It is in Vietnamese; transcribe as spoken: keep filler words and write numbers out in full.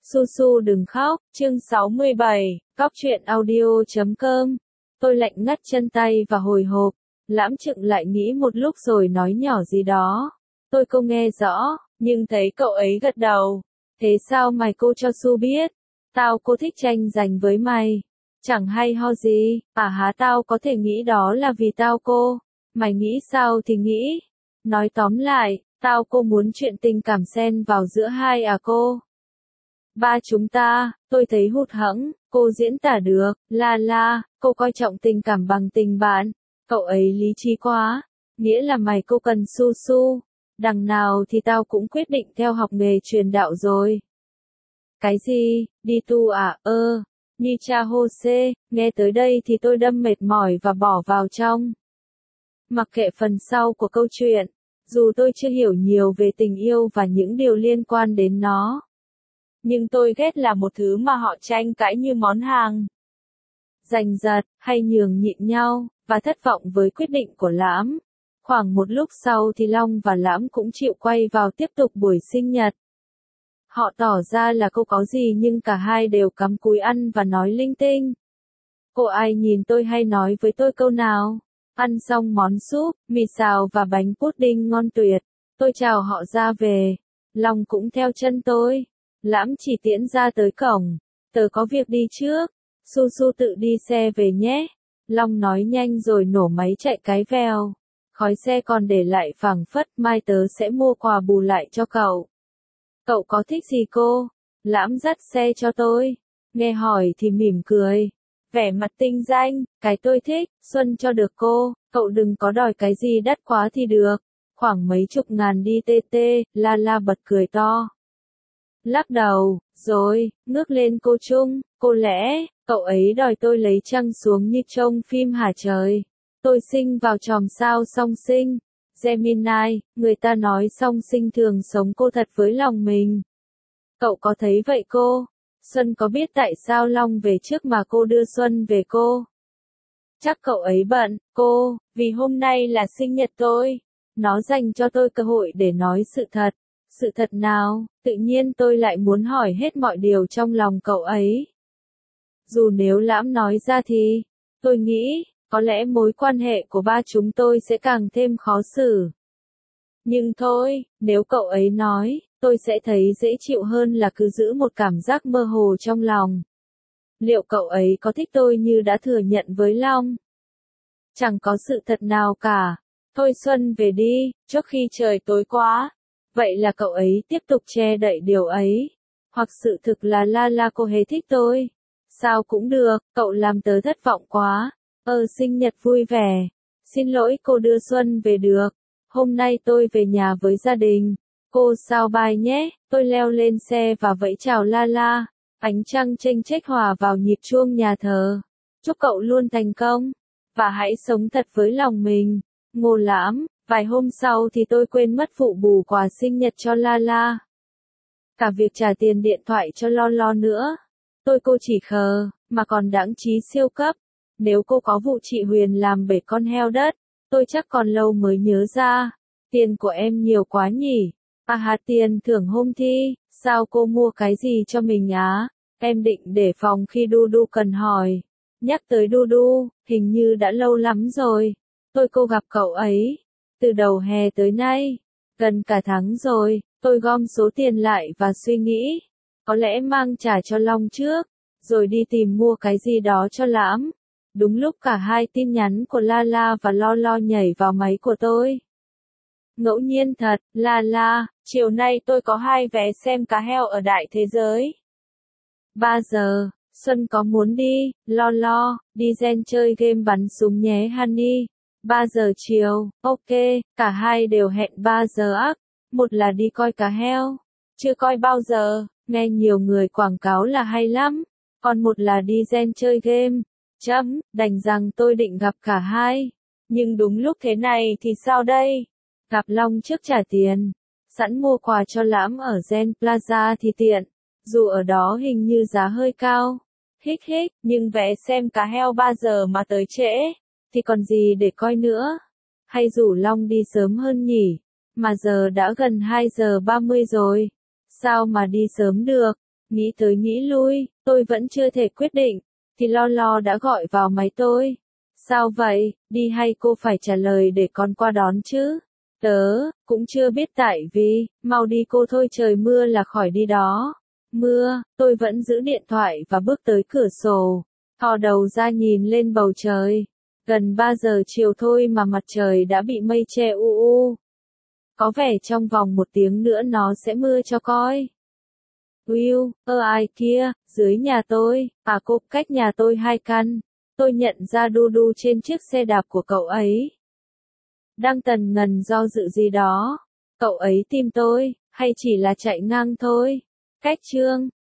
Su Su đừng khóc, chương sáu mươi bảy, cóc truyện audio chấm com. Tôi lạnh ngắt chân tay và hồi hộp, Lãm Trượng lại nghĩ một lúc rồi nói nhỏ gì đó. Tôi không nghe rõ, nhưng thấy cậu ấy gật đầu. Thế sao mày cô cho Su biết? Tao cô thích tranh giành với mày. Chẳng hay ho gì, à há tao có thể nghĩ đó là vì tao cô. Mày nghĩ sao thì nghĩ. Nói tóm lại, tao cô muốn chuyện tình cảm xen vào giữa hai à cô. Ba chúng ta, tôi thấy hụt hẫng, cô diễn tả được, la la, cô coi trọng tình cảm bằng tình bạn. Cậu ấy lý trí quá, nghĩa là mày cô cần Su Su. Đằng nào thì tao cũng quyết định theo học nghề truyền đạo rồi. Cái gì, đi tu à, ơ, như cha Jose, nghe tới đây thì tôi đâm mệt mỏi và bỏ vào trong. Mặc kệ phần sau của câu chuyện, dù tôi chưa hiểu nhiều về tình yêu và những điều liên quan đến nó. Nhưng tôi ghét là một thứ mà họ tranh cãi như món hàng. Giành giật, hay nhường nhịn nhau, và thất vọng với quyết định của Lãm. Khoảng một lúc sau thì Long và Lãm cũng chịu quay vào tiếp tục buổi sinh nhật. Họ tỏ ra là cô có gì nhưng cả hai đều cắm cúi ăn và nói linh tinh. Cô ai nhìn tôi hay nói với tôi câu nào? Ăn xong món súp, mì xào và bánh pudding ngon tuyệt. Tôi chào họ ra về. Long cũng theo chân tôi. Lãm chỉ tiễn ra tới cổng. Tớ có việc đi trước. Su Su tự đi xe về nhé. Long nói nhanh rồi nổ máy chạy cái vèo. Khói xe còn để lại phảng phất, mai tớ sẽ mua quà bù lại cho cậu. Cậu có thích gì cô? Lãm dắt xe cho tôi. Nghe hỏi thì mỉm cười. Vẻ mặt tinh danh, cái tôi thích, xuân cho được cô, cậu đừng có đòi cái gì đắt quá thì được. Khoảng mấy chục ngàn đi tê tê, la la bật cười to. Lắc đầu, rồi, ngước lên cô Trung, cô lẽ, cậu ấy đòi tôi lấy trăng xuống như trông phim hả trời. Tôi sinh vào chòm sao song sinh. Gemini, người ta nói song sinh thường sống cô thật với lòng mình. Cậu có thấy vậy cô? Xuân có biết tại sao Long về trước mà cô đưa Xuân về cô? Chắc cậu ấy bận, cô, vì hôm nay là sinh nhật tôi. Nó dành cho tôi cơ hội để nói sự thật. Sự thật nào? Tự nhiên tôi lại muốn hỏi hết mọi điều trong lòng cậu ấy. Dù nếu Lãm nói ra thì, tôi nghĩ, có lẽ mối quan hệ của ba chúng tôi sẽ càng thêm khó xử. Nhưng thôi, nếu cậu ấy nói, tôi sẽ thấy dễ chịu hơn là cứ giữ một cảm giác mơ hồ trong lòng. Liệu cậu ấy có thích tôi như đã thừa nhận với Long? Chẳng có sự thật nào cả. Thôi Xuân về đi, trước khi trời tối quá. Vậy là cậu ấy tiếp tục che đậy điều ấy. Hoặc sự thực là la la cô hề thích tôi. Sao cũng được, cậu làm tớ thất vọng quá. Ờ sinh nhật vui vẻ. Xin lỗi cô đưa Xuân về được. Hôm nay tôi về nhà với gia đình. Cô sao bye nhé. Tôi leo lên xe và vẫy chào la la. Ánh trăng chênh chếch hòa vào nhịp chuông nhà thờ. Chúc cậu luôn thành công. Và hãy sống thật với lòng mình. Ngô Lãm. Vài hôm sau thì tôi quên mất vụ bù quà sinh nhật cho la la. Cả việc trả tiền điện thoại cho lo lo nữa. Tôi cô chỉ khờ, mà còn đãng trí siêu cấp. Nếu cô có vụ chị Huyền làm bể con heo đất, tôi chắc còn lâu mới nhớ ra. Tiền của em nhiều quá nhỉ? À hả tiền thưởng hôm thi, sao cô mua cái gì cho mình á? Em định để phòng khi Du Du cần hỏi. Nhắc tới Du Du, hình như đã lâu lắm rồi. Tôi cô gặp cậu ấy. Từ đầu hè tới nay, gần cả tháng rồi, tôi gom số tiền lại và suy nghĩ. Có lẽ mang trả cho Long trước, rồi đi tìm mua cái gì đó cho Lãm. Đúng lúc cả hai tin nhắn của La La và Lo Lo nhảy vào máy của tôi. Ngẫu nhiên thật, La La, chiều nay tôi có hai vé xem cá heo ở Đại Thế Giới. ba giờ, Xuân có muốn đi, Lo Lo, đi gen chơi game bắn súng nhé Honey. ba giờ chiều, ok, cả hai đều hẹn ba giờ ác. Một là đi coi cá heo. Chưa coi bao giờ, nghe nhiều người quảng cáo là hay lắm. Còn một là đi gen chơi game. Chấm, đành rằng tôi định gặp cả hai. Nhưng đúng lúc thế này thì sao đây? Gặp Long trước trả tiền. Sẵn mua quà cho Lãm ở Gen Plaza thì tiện. Dù ở đó hình như giá hơi cao. Hích hích, nhưng vé xem cá heo ba giờ mà tới trễ. Thì còn gì để coi nữa? Hay rủ Long đi sớm hơn nhỉ? Mà giờ đã gần hai giờ ba mươi rồi. Sao mà đi sớm được? Nghĩ tới nghĩ lui, tôi vẫn chưa thể quyết định, thì lo lo đã gọi vào máy tôi. Sao vậy, đi hay cô phải trả lời để con qua đón chứ? Tớ, cũng chưa biết tại vì, mau đi cô thôi trời mưa là khỏi đi đó. Mưa, tôi vẫn giữ điện thoại và bước tới cửa sổ, thò đầu ra nhìn lên bầu trời. Gần ba giờ chiều thôi mà mặt trời đã bị mây che u u. Có vẻ trong vòng một tiếng nữa nó sẽ mưa cho coi. Will, ơ ai kia, dưới nhà tôi, à cô, cách nhà tôi hai căn. Tôi nhận ra đu đu trên chiếc xe đạp của cậu ấy. Đang tần ngần do dự gì đó. Cậu ấy tìm tôi, hay chỉ là chạy ngang thôi? Cách Trương,